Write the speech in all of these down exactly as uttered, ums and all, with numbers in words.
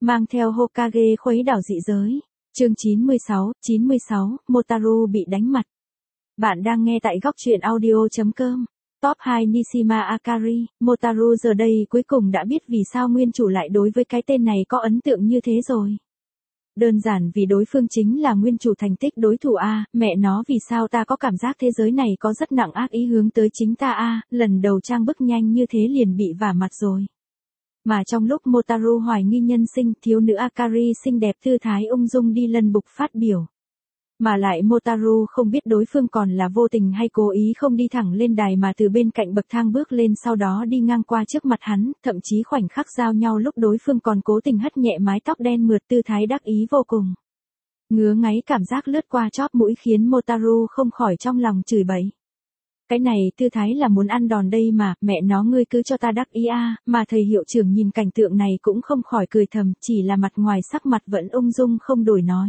Mang theo Hokage khuấy đảo dị giới. Chương chín mươi sáu, chín mươi sáu, Motaru bị đánh mặt. Bạn đang nghe tại góc truyện audio.com. Top hai Nishima Akari, Motaru giờ đây cuối cùng đã biết vì sao nguyên chủ lại đối với cái tên này có ấn tượng như thế rồi. Đơn giản vì đối phương chính là nguyên chủ thành tích đối thủ A, mẹ nó vì sao ta có cảm giác thế giới này có rất nặng ác ý hướng tới chính ta A, lần đầu trang bức nhanh như thế liền bị vả mặt rồi. Mà trong lúc Motaru hoài nghi nhân sinh, thiếu nữ Akari xinh đẹp thư thái ung dung đi lần bục phát biểu. Mà lại Motaru không biết đối phương còn là vô tình hay cố ý không đi thẳng lên đài mà từ bên cạnh bậc thang bước lên sau đó đi ngang qua trước mặt hắn, thậm chí khoảnh khắc giao nhau lúc đối phương còn cố tình hất nhẹ mái tóc đen mượt tư thái đắc ý vô cùng. Ngứa ngáy cảm giác lướt qua chóp mũi khiến Motaru không khỏi trong lòng chửi bậy. Cái này tư thái là muốn ăn đòn đây mà, mẹ nó ngươi cứ cho ta đắc ý a, mà thầy hiệu trưởng nhìn cảnh tượng này cũng không khỏi cười thầm, chỉ là mặt ngoài sắc mặt vẫn ung dung không đổi nói.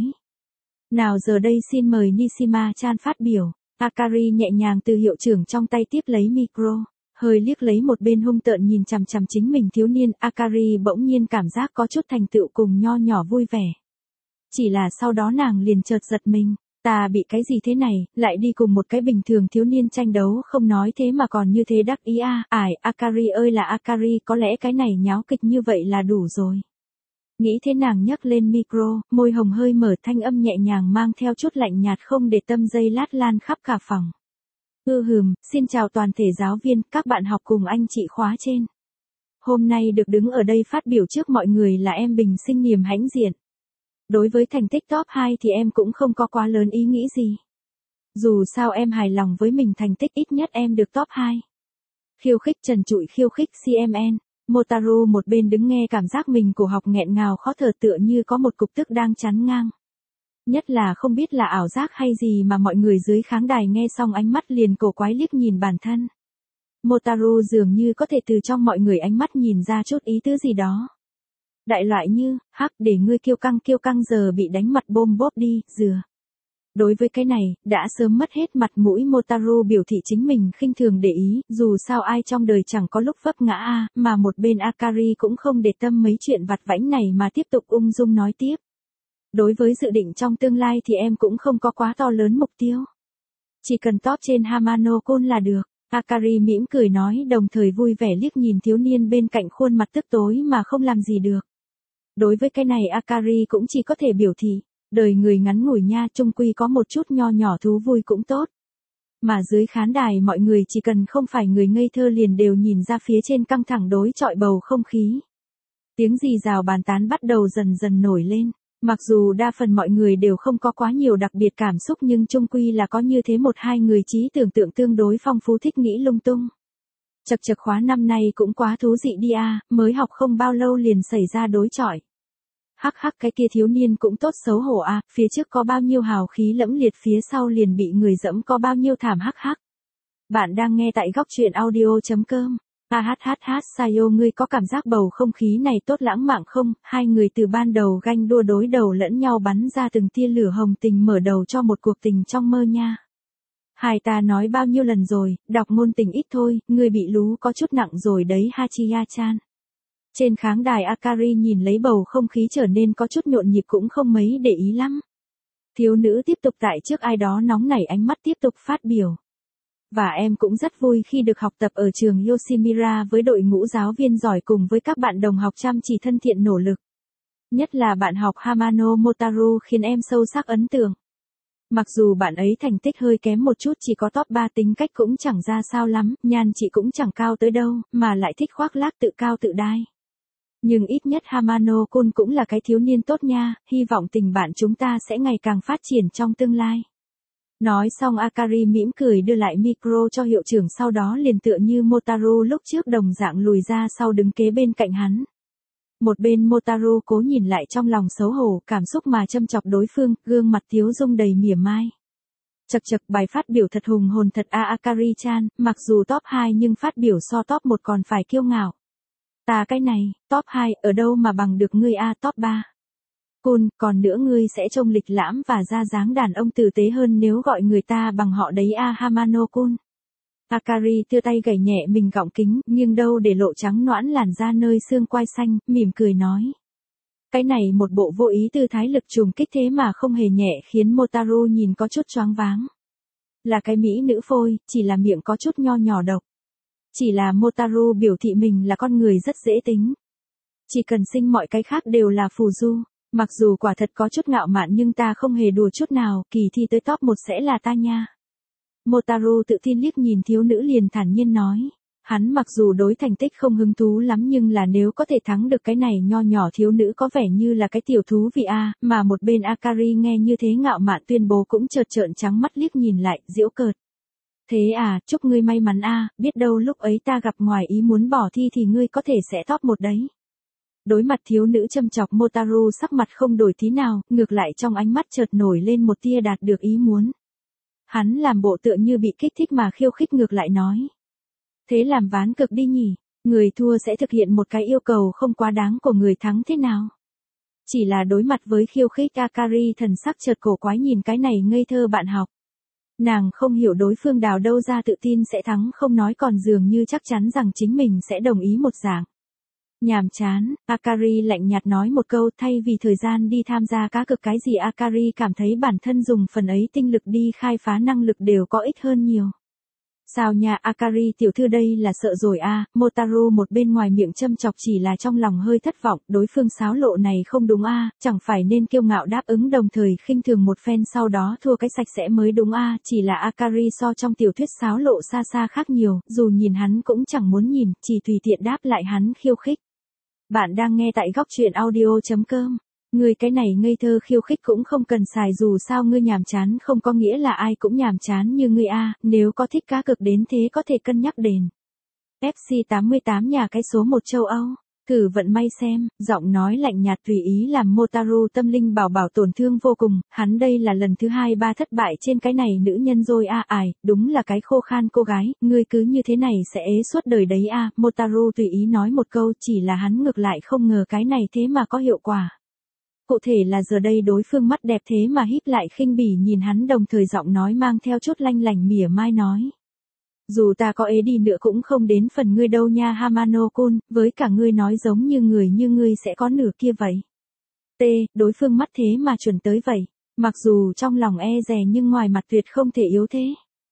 Nào giờ đây xin mời Nishima-chan phát biểu. Akari nhẹ nhàng từ hiệu trưởng trong tay tiếp lấy micro, hơi liếc lấy một bên hung tợn nhìn chằm chằm chính mình thiếu niên, Akari bỗng nhiên cảm giác có chút thành tựu cùng nho nhỏ vui vẻ. Chỉ là sau đó nàng liền chợt giật mình, ta bị cái gì thế này, lại đi cùng một cái bình thường thiếu niên tranh đấu không nói thế mà còn như thế đắc ý a, ải, Akari ơi là Akari, có lẽ cái này nháo kịch như vậy là đủ rồi. Nghĩ thế nàng nhấc lên micro, môi hồng hơi mở thanh âm nhẹ nhàng mang theo chút lạnh nhạt không để tâm dây lát lan khắp cả phòng. Ư hừm, xin chào toàn thể giáo viên, các bạn học cùng anh chị khóa trên. Hôm nay được đứng ở đây phát biểu trước mọi người là em Bình Sinh Niềm hãnh diện. Đối với thành tích top hai thì em cũng không có quá lớn ý nghĩ gì. Dù sao em hài lòng với mình thành tích ít nhất em được top hai. Khiêu khích trần trụi khiêu khích xê em en. Motaru một bên đứng nghe cảm giác mình cổ học nghẹn ngào khó thở tựa như có một cục tức đang chắn ngang. Nhất là không biết là ảo giác hay gì mà mọi người dưới khán đài nghe xong ánh mắt liền cổ quái liếc nhìn bản thân. Motaru dường như có thể từ trong mọi người ánh mắt nhìn ra chút ý tứ gì đó. Đại loại như, hắc để ngươi kiêu căng kiêu căng giờ bị đánh mặt bôm bốp đi, dừa. Đối với cái này, đã sớm mất hết mặt mũi Motaru biểu thị chính mình khinh thường để ý, dù sao ai trong đời chẳng có lúc vấp ngã a, mà một bên Akari cũng không để tâm mấy chuyện vặt vãnh này mà tiếp tục ung dung nói tiếp. Đối với dự định trong tương lai thì em cũng không có quá to lớn mục tiêu. Chỉ cần top trên Hamano-kun là được. Akari mỉm cười nói đồng thời vui vẻ liếc nhìn thiếu niên bên cạnh khuôn mặt tức tối mà không làm gì được. Đối với cái này Akari cũng chỉ có thể biểu thị. Đời người ngắn ngủi nha, chung quy có một chút nho nhỏ thú vui cũng tốt. Mà dưới khán đài mọi người chỉ cần không phải người ngây thơ liền đều nhìn ra phía trên căng thẳng đối chọi bầu không khí. Tiếng rì rào bàn tán bắt đầu dần dần nổi lên. Mặc dù đa phần mọi người đều không có quá nhiều đặc biệt cảm xúc nhưng chung quy là có như thế một hai người trí tưởng tượng tương đối phong phú thích nghĩ lung tung. Chật chật khóa năm nay cũng quá thú dị đi a, mới học không bao lâu liền xảy ra đối chọi. Hắc hắc cái kia thiếu niên cũng tốt xấu hổ à, phía trước có bao nhiêu hào khí lẫm liệt phía sau liền bị người dẫm có bao nhiêu thảm hắc hắc. Bạn đang nghe tại góc truyện audio.com. A hát hát hát Sayo ngươi có cảm giác bầu không khí này tốt lãng mạn không? Hai người từ ban đầu ganh đua đối đầu lẫn nhau bắn ra từng tia lửa hồng tình mở đầu cho một cuộc tình trong mơ nha. Hai ta nói bao nhiêu lần rồi, đọc ngôn tình ít thôi, ngươi bị lú có chút nặng rồi đấy Hachiya-chan. Trên khán đài Akari nhìn lấy bầu không khí trở nên có chút nhộn nhịp cũng không mấy để ý lắm. Thiếu nữ tiếp tục tại trước ai đó nóng nảy ánh mắt tiếp tục phát biểu. Và em cũng rất vui khi được học tập ở trường Yoshimura với đội ngũ giáo viên giỏi cùng với các bạn đồng học chăm chỉ thân thiện nỗ lực. Nhất là bạn học Hamano Motaru khiến em sâu sắc ấn tượng. Mặc dù bạn ấy thành tích hơi kém một chút chỉ có top ba tính cách cũng chẳng ra sao lắm, nhan chị cũng chẳng cao tới đâu, mà lại thích khoác lác tự cao tự đai. Nhưng ít nhất Hamano-kun cũng là cái thiếu niên tốt nha, hy vọng tình bạn chúng ta sẽ ngày càng phát triển trong tương lai. Nói xong Akari mỉm cười đưa lại micro cho hiệu trưởng sau đó liền tựa như Motaru lúc trước đồng dạng lùi ra sau đứng kế bên cạnh hắn. Một bên Motaru cố nhìn lại trong lòng xấu hổ, cảm xúc mà châm chọc đối phương, gương mặt tiếu dung đầy mỉa mai. Chật chật bài phát biểu thật hùng hồn thật a Akari-chan, mặc dù top hai nhưng phát biểu so top một còn phải kiêu ngạo. Ta cái này, top hai, ở đâu mà bằng được ngươi a top ba. Kun, còn nữa ngươi sẽ trông lịch lãm và ra dáng đàn ông tử tế hơn nếu gọi người ta bằng họ đấy a Hamano-kun. Akari đưa tay gảy nhẹ mình gọng kính, nhưng đâu để lộ trắng noãn làn da nơi xương quai xanh, mỉm cười nói. Cái này một bộ vô ý tư thái lực trùng kích thế mà không hề nhẹ khiến Motaru nhìn có chút choáng váng. Là cái mỹ nữ phôi, chỉ là miệng có chút nho nhỏ độc. Chỉ là Motaru biểu thị mình là con người rất dễ tính. Chỉ cần sinh mọi cái khác đều là phù du. Mặc dù quả thật có chút ngạo mạn nhưng ta không hề đùa chút nào, kỳ thi tới top một sẽ là ta nha. Motaru tự tin liếc nhìn thiếu nữ liền thản nhiên nói. Hắn mặc dù đối thành tích không hứng thú lắm nhưng là nếu có thể thắng được cái này nho nhỏ thiếu nữ có vẻ như là cái tiểu thú vị a, mà một bên Akari nghe như thế ngạo mạn tuyên bố cũng chợt trợn trắng mắt liếc nhìn lại, giễu cợt. Thế à, chúc ngươi may mắn a, biết đâu lúc ấy ta gặp ngoài ý muốn bỏ thi thì ngươi có thể sẽ top một đấy. Đối mặt thiếu nữ châm chọc Motaru sắc mặt không đổi tí nào, ngược lại trong ánh mắt chợt nổi lên một tia đạt được ý muốn. Hắn làm bộ tựa như bị kích thích mà khiêu khích ngược lại nói. Thế làm ván cực đi nhỉ, người thua sẽ thực hiện một cái yêu cầu không quá đáng của người thắng thế nào. Chỉ là đối mặt với khiêu khích Akari thần sắc chợt cổ quái nhìn cái này ngây thơ bạn học. Nàng không hiểu đối phương đào đâu ra tự tin sẽ thắng không nói còn dường như chắc chắn rằng chính mình sẽ đồng ý một dạng. Nhàm chán, Akari lạnh nhạt nói một câu thay vì thời gian đi tham gia cá cược cái gì Akari cảm thấy bản thân dùng phần ấy tinh lực đi khai phá năng lực đều có ích hơn nhiều. Sao nhà Akari tiểu thư đây là sợ rồi a, à, Motaru một bên ngoài miệng châm chọc chỉ là trong lòng hơi thất vọng, đối phương xáo lộ này không đúng a, à, chẳng phải nên kiêu ngạo đáp ứng đồng thời khinh thường một phen sau đó thua cái sạch sẽ mới đúng a, à, chỉ là Akari so trong tiểu thuyết xáo lộ xa xa khác nhiều, dù nhìn hắn cũng chẳng muốn nhìn, chỉ tùy tiện đáp lại hắn khiêu khích. Bạn đang nghe tại góc truyện audio chấm com. Ngươi cái này ngây thơ khiêu khích cũng không cần xài dù sao ngươi nhàm chán không có nghĩa là ai cũng nhàm chán như ngươi a, nếu có thích cá cược đến thế có thể cân nhắc đền. ép xê tám mươi tám nhà cái số một châu Âu, thử vận may xem, giọng nói lạnh nhạt tùy ý làm Motaru tâm linh bảo bảo tổn thương vô cùng, hắn đây là lần thứ hai ba thất bại trên cái này nữ nhân rồi a, ải, đúng là cái khô khan cô gái, ngươi cứ như thế này sẽ ế suốt đời đấy a, Motaru tùy ý nói một câu chỉ là hắn ngược lại không ngờ cái này thế mà có hiệu quả. Cụ thể là giờ đây đối phương mắt đẹp thế mà híp lại khinh bỉ nhìn hắn đồng thời giọng nói mang theo chút lanh lảnh mỉa mai nói. Dù ta có ế đi nữa cũng không đến phần ngươi đâu nha Hamano-kun, với cả ngươi nói giống như người như ngươi sẽ có nửa kia vậy. T, đối phương mắt thế mà chuẩn tới vậy, mặc dù trong lòng e dè nhưng ngoài mặt tuyệt không thể yếu thế.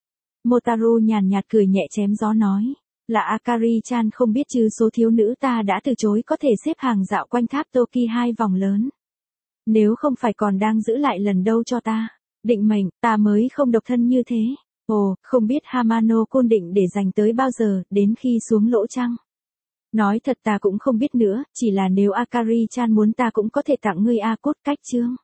Motaru nhàn nhạt cười nhẹ chém gió nói. Là Akari-chan không biết chứ số thiếu nữ ta đã từ chối có thể xếp hàng dạo quanh tháp Toki hai vòng lớn. Nếu không phải còn đang giữ lại lần đâu cho ta. Định mệnh, ta mới không độc thân như thế. Ồ, không biết Hamano-kun định để dành tới bao giờ, đến khi xuống lỗ chăng? Nói thật ta cũng không biết nữa, chỉ là nếu Akari-chan muốn ta cũng có thể tặng ngươi A cốt cách chương.